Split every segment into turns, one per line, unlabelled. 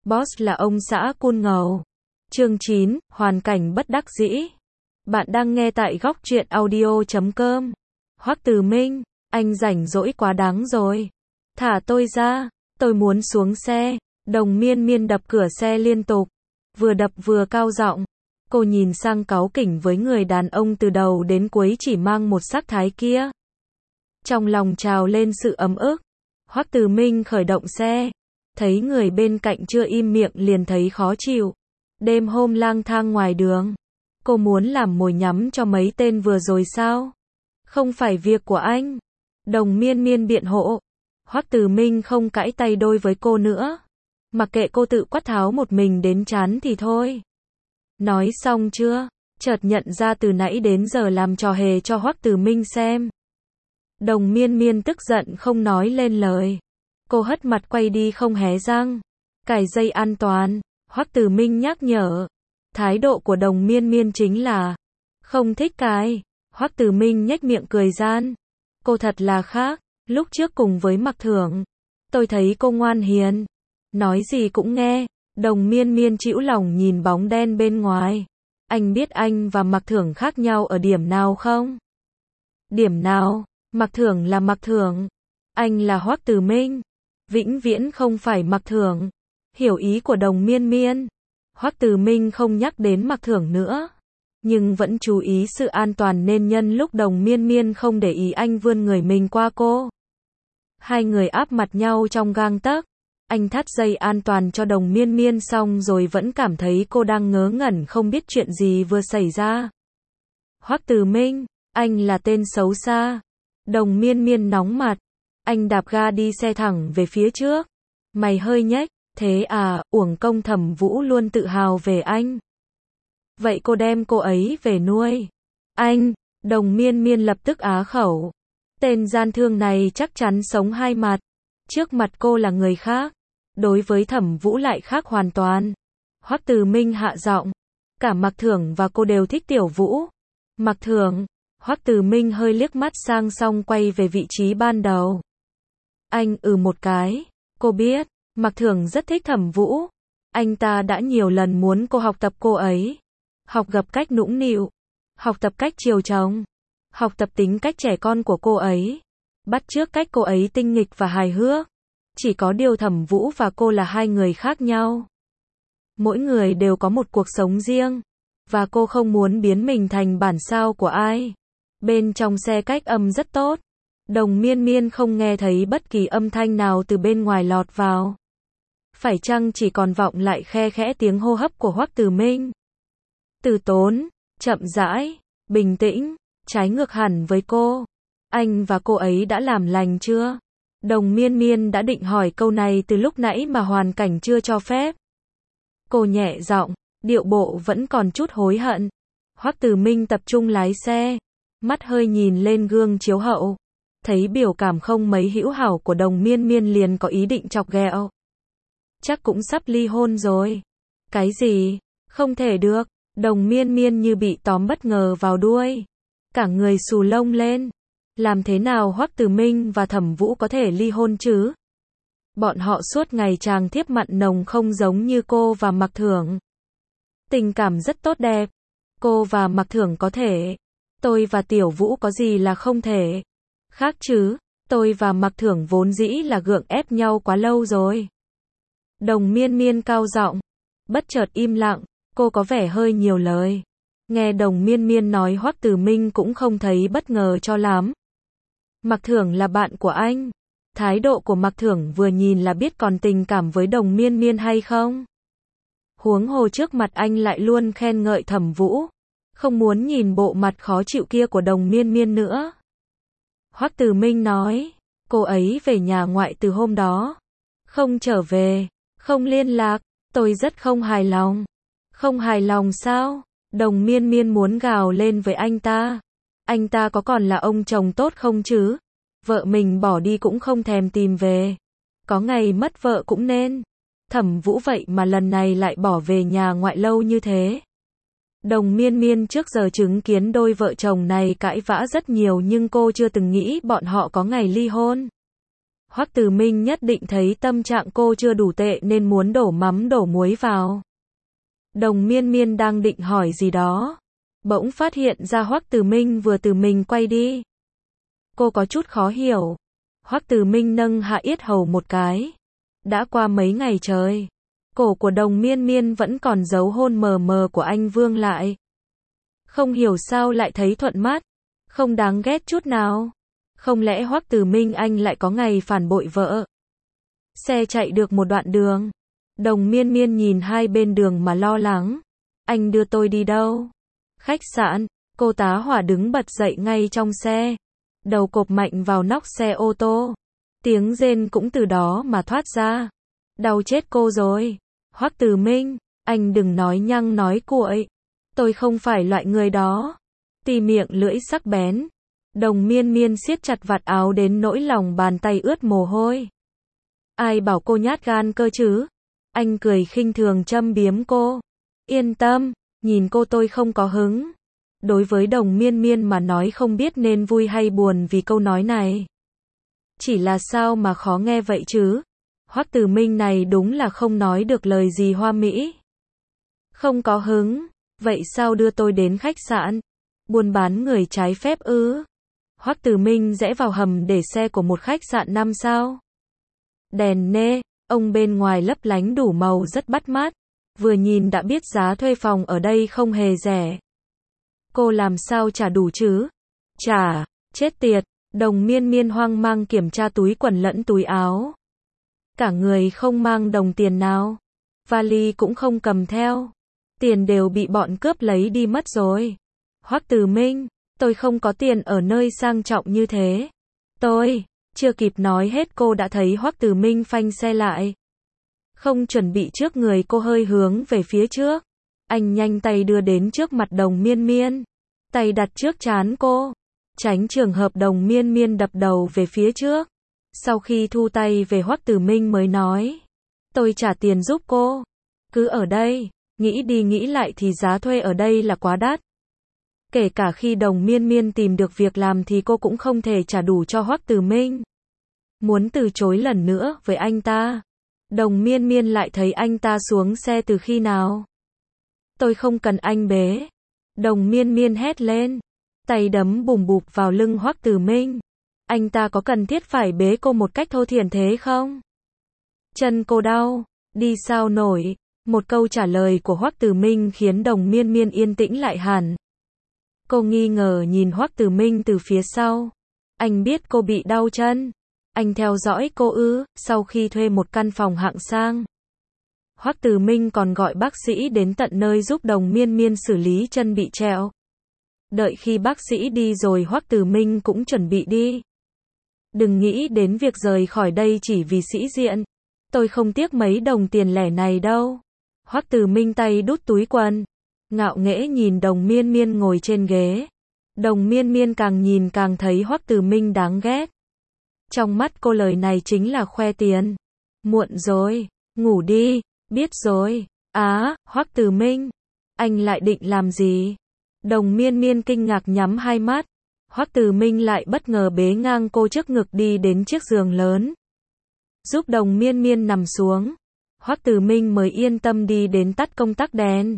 Boss là ông xã cool ngầu. Chương 9, hoàn cảnh bất đắc dĩ. Bạn đang nghe tại góc truyện audio.com. Hoắc Từ Minh, anh rảnh rỗi quá đáng rồi. Thả tôi ra, tôi muốn xuống xe. Đồng Miên Miên đập cửa xe liên tục, vừa đập vừa cao giọng. Cô nhìn sang cáu kỉnh với người đàn ông từ đầu đến cuối chỉ mang một sắc thái kia. Trong lòng trào lên sự ấm ức. Hoắc Từ Minh khởi động xe, thấy người bên cạnh chưa im miệng liền thấy khó chịu. Đêm hôm lang thang ngoài đường, cô muốn làm mồi nhắm cho mấy tên vừa rồi sao? Không phải việc của anh. Đồng Miên Miên biện hộ. Hoắc Từ Minh không cãi tay đôi với cô nữa. Mặc kệ cô tự quát tháo một mình đến chán thì thôi. Nói xong chưa? Chợt nhận ra từ nãy đến giờ làm trò hề cho Hoắc Từ Minh xem. Đồng Miên Miên tức giận không nói lên lời. Cô hất mặt quay đi không hé răng. Cài dây an toàn, Hoắc Từ Minh nhắc nhở. Thái độ của Đồng Miên Miên chính là không thích cài. Hoắc Từ Minh nhếch miệng cười gian. Cô thật là khác, lúc trước cùng với Mạc Thưởng, tôi thấy cô ngoan hiền, nói gì cũng nghe. Đồng Miên Miên chĩu lòng nhìn bóng đen bên ngoài. Anh biết anh và Mạc Thưởng khác nhau ở điểm nào không? Điểm nào? Mạc Thưởng là Mạc Thưởng, anh là Hoắc Từ Minh, vĩnh viễn không phải Mạc Thưởng. Hiểu ý của Đồng Miên Miên. Hoắc Từ Minh không nhắc đến Mạc Thưởng nữa, nhưng vẫn chú ý sự an toàn nên nhân lúc Đồng Miên Miên không để ý anh vươn người mình qua cô. Hai người áp mặt nhau trong gang tấc. Anh thắt dây an toàn cho Đồng Miên Miên xong rồi vẫn cảm thấy cô đang ngớ ngẩn không biết chuyện gì vừa xảy ra. Hoắc Từ Minh, anh là tên xấu xa. Đồng Miên Miên nóng mặt. Anh đạp ga đi xe thẳng về phía trước. Mày hơi nhếch, thế à, uổng công Thẩm Vũ luôn tự hào về anh. Vậy cô đem cô ấy về nuôi. Anh, Đồng Miên Miên lập tức á khẩu. Tên gian thương này chắc chắn sống hai mặt. Trước mặt cô là người khác, đối với Thẩm Vũ lại khác hoàn toàn. Hoắc Từ Minh hạ giọng. Cả Mạc Thưởng và cô đều thích Tiểu Vũ. Mạc Thưởng. Hoắc Từ Minh hơi liếc mắt sang xong quay về vị trí ban đầu. Anh một cái. Cô biết, Mạc Thưởng rất thích Thẩm Vũ. Anh ta đã nhiều lần muốn cô học tập cô ấy. Học gặp cách nũng nịu. Học tập cách chiều chồng. Học tập tính cách trẻ con của cô ấy. Bắt chước cách cô ấy tinh nghịch và hài hước. Chỉ có điều Thẩm Vũ và cô là hai người khác nhau. Mỗi người đều có một cuộc sống riêng. Và cô không muốn biến mình thành bản sao của ai. Bên trong xe cách âm rất tốt. Đồng Miên Miên không nghe thấy bất kỳ âm thanh nào từ bên ngoài lọt vào. Phải chăng chỉ còn vọng lại khe khẽ tiếng hô hấp của Hoắc Từ Minh. Từ tốn, chậm rãi, bình tĩnh, trái ngược hẳn với cô. Anh và cô ấy đã làm lành chưa? Đồng Miên Miên đã định hỏi câu này từ lúc nãy mà hoàn cảnh chưa cho phép. Cô nhẹ giọng, điệu bộ vẫn còn chút hối hận. Hoắc Từ Minh tập trung lái xe, mắt hơi nhìn lên gương chiếu hậu, thấy biểu cảm không mấy hữu hảo của Đồng Miên Miên liền có ý định chọc ghẹo. Chắc cũng sắp ly hôn rồi. Cái gì? Không thể được. Đồng Miên Miên như bị tóm bất ngờ vào đuôi, cả người xù lông lên. Làm thế nào Hoắc Từ Minh và Thẩm Vũ có thể ly hôn chứ? Bọn họ suốt ngày tràng thiếp mặn nồng không giống như cô và Mạc Thưởng. Tình cảm rất tốt đẹp. Cô và Mạc Thưởng có thể. Tôi và Tiểu Vũ có gì là không thể? Khác chứ, tôi và Mạc Thưởng vốn dĩ là gượng ép nhau quá lâu rồi. Đồng Miên Miên cao giọng, bất chợt im lặng, cô có vẻ hơi nhiều lời. Nghe Đồng Miên Miên nói Hoắc Từ Minh cũng không thấy bất ngờ cho lắm. Mạc Thưởng là bạn của anh. Thái độ của Mạc Thưởng vừa nhìn là biết còn tình cảm với Đồng Miên Miên hay không. Huống hồ trước mặt anh lại luôn khen ngợi Thẩm Vũ. Không muốn nhìn bộ mặt khó chịu kia của Đồng Miên Miên nữa. Hoắc Từ Minh nói, cô ấy về nhà ngoại từ hôm đó. Không trở về, không liên lạc, tôi rất không hài lòng. Không hài lòng sao? Đồng Miên Miên muốn gào lên với anh ta. Anh ta có còn là ông chồng tốt không chứ? Vợ mình bỏ đi cũng không thèm tìm về. Có ngày mất vợ cũng nên. Thẩm Vũ vậy mà lần này lại bỏ về nhà ngoại lâu như thế. Đồng Miên Miên trước giờ chứng kiến đôi vợ chồng này cãi vã rất nhiều nhưng cô chưa từng nghĩ bọn họ có ngày ly hôn. Hoắc Từ Minh nhất định thấy tâm trạng cô chưa đủ tệ nên muốn đổ mắm đổ muối vào. Đồng Miên Miên đang định hỏi gì đó, bỗng phát hiện ra Hoắc Từ Minh vừa từ mình quay đi. Cô có chút khó hiểu. Hoắc Từ Minh nâng hạ yết hầu một cái. Đã qua mấy ngày trời, cổ của Đồng Miên Miên vẫn còn dấu hôn mờ mờ của anh vương lại. Không hiểu sao lại thấy thuận mắt, không đáng ghét chút nào. Không lẽ Hoắc Từ Minh anh lại có ngày phản bội vợ? Xe chạy được một đoạn đường, Đồng Miên Miên nhìn hai bên đường mà lo lắng. Anh đưa tôi đi đâu? Khách sạn. Cô tá hỏa đứng bật dậy ngay trong xe, đầu cộp mạnh vào nóc xe ô tô. Tiếng rên cũng từ đó mà thoát ra. Đau chết cô rồi. Hoắc Từ Minh, anh đừng nói nhăng nói cuội. Tôi không phải loại người đó. Tì miệng lưỡi sắc bén. Đồng Miên Miên siết chặt vạt áo đến nỗi lòng bàn tay ướt mồ hôi. Ai bảo cô nhát gan cơ chứ? Anh cười khinh thường châm biếm cô. Yên tâm, nhìn cô tôi không có hứng. Đối với Đồng Miên Miên mà nói không biết nên vui hay buồn vì câu nói này. Chỉ là sao mà khó nghe vậy chứ? Hoắc Từ Minh này đúng là không nói được lời gì hoa mỹ. Không có hứng, vậy sao đưa tôi đến khách sạn? Buôn bán người trái phép ư? Hoắc Từ Minh rẽ vào hầm để xe của một khách sạn 5 sao. Đèn nê, ông bên ngoài lấp lánh đủ màu rất bắt mắt. Vừa nhìn đã biết giá thuê phòng ở đây không hề rẻ. Cô làm sao trả đủ chứ? Trả, chết tiệt. Đồng Miên Miên hoang mang kiểm tra túi quần lẫn túi áo. Cả người không mang đồng tiền nào. Vali cũng không cầm theo. Tiền đều bị bọn cướp lấy đi mất rồi. Hoắc Từ Minh, tôi không có tiền ở nơi sang trọng như thế. Tôi, chưa kịp nói hết cô đã thấy Hoắc Từ Minh phanh xe lại. Không chuẩn bị trước người cô hơi hướng về phía trước. Anh nhanh tay đưa đến trước mặt Đồng Miên Miên. Tay đặt trước trán cô. Tránh trường hợp Đồng Miên Miên đập đầu về phía trước. Sau khi thu tay về Hoắc Từ Minh mới nói. Tôi trả tiền giúp cô. Cứ ở đây, nghĩ đi nghĩ lại thì giá thuê ở đây là quá đắt. Kể cả khi Đồng Miên Miên tìm được việc làm thì cô cũng không thể trả đủ cho Hoắc Từ Minh. Muốn từ chối lần nữa với anh ta. Đồng Miên Miên lại thấy anh ta xuống xe từ khi nào. Tôi không cần anh bế. Đồng Miên Miên hét lên. Tay đấm bùm bụp vào lưng Hoắc Từ Minh. Anh ta có cần thiết phải bế cô một cách thô thiển thế không? Chân cô đau, đi sao nổi. Một câu trả lời của Hoắc Từ Minh khiến Đồng Miên Miên yên tĩnh lại hẳn. Cô nghi ngờ nhìn Hoắc Từ Minh từ phía sau. Anh biết cô bị đau chân. Anh theo dõi cô ư? Sau khi thuê một căn phòng hạng sang, Hoắc Từ Minh còn gọi bác sĩ đến tận nơi giúp Đồng Miên Miên xử lý chân bị trẹo. Đợi khi bác sĩ đi rồi Hoắc Từ Minh cũng chuẩn bị đi. Đừng nghĩ đến việc rời khỏi đây chỉ vì sĩ diện. Tôi không tiếc mấy đồng tiền lẻ này đâu. Hoắc Từ Minh tay đút túi quần. Ngạo nghễ nhìn Đồng Miên Miên ngồi trên ghế. Đồng Miên Miên càng nhìn càng thấy Hoắc Từ Minh đáng ghét. Trong mắt cô lời này chính là khoe tiền. Muộn rồi, ngủ đi, biết rồi. Hoắc Từ Minh, anh lại định làm gì? Đồng Miên Miên kinh ngạc nhắm hai mắt. Hoắc Từ Minh lại bất ngờ bế ngang cô trước ngực đi đến chiếc giường lớn. Giúp Đồng Miên Miên nằm xuống. Hoắc Từ Minh mới yên tâm đi đến tắt công tắc đèn.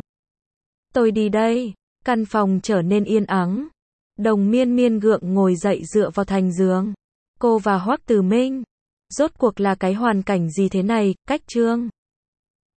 Tôi đi đây. Căn phòng trở nên yên ắng. Đồng Miên Miên gượng ngồi dậy dựa vào thành giường. Cô và Hoắc Từ Minh. Rốt cuộc là cái hoàn cảnh gì thế này, cách Trương?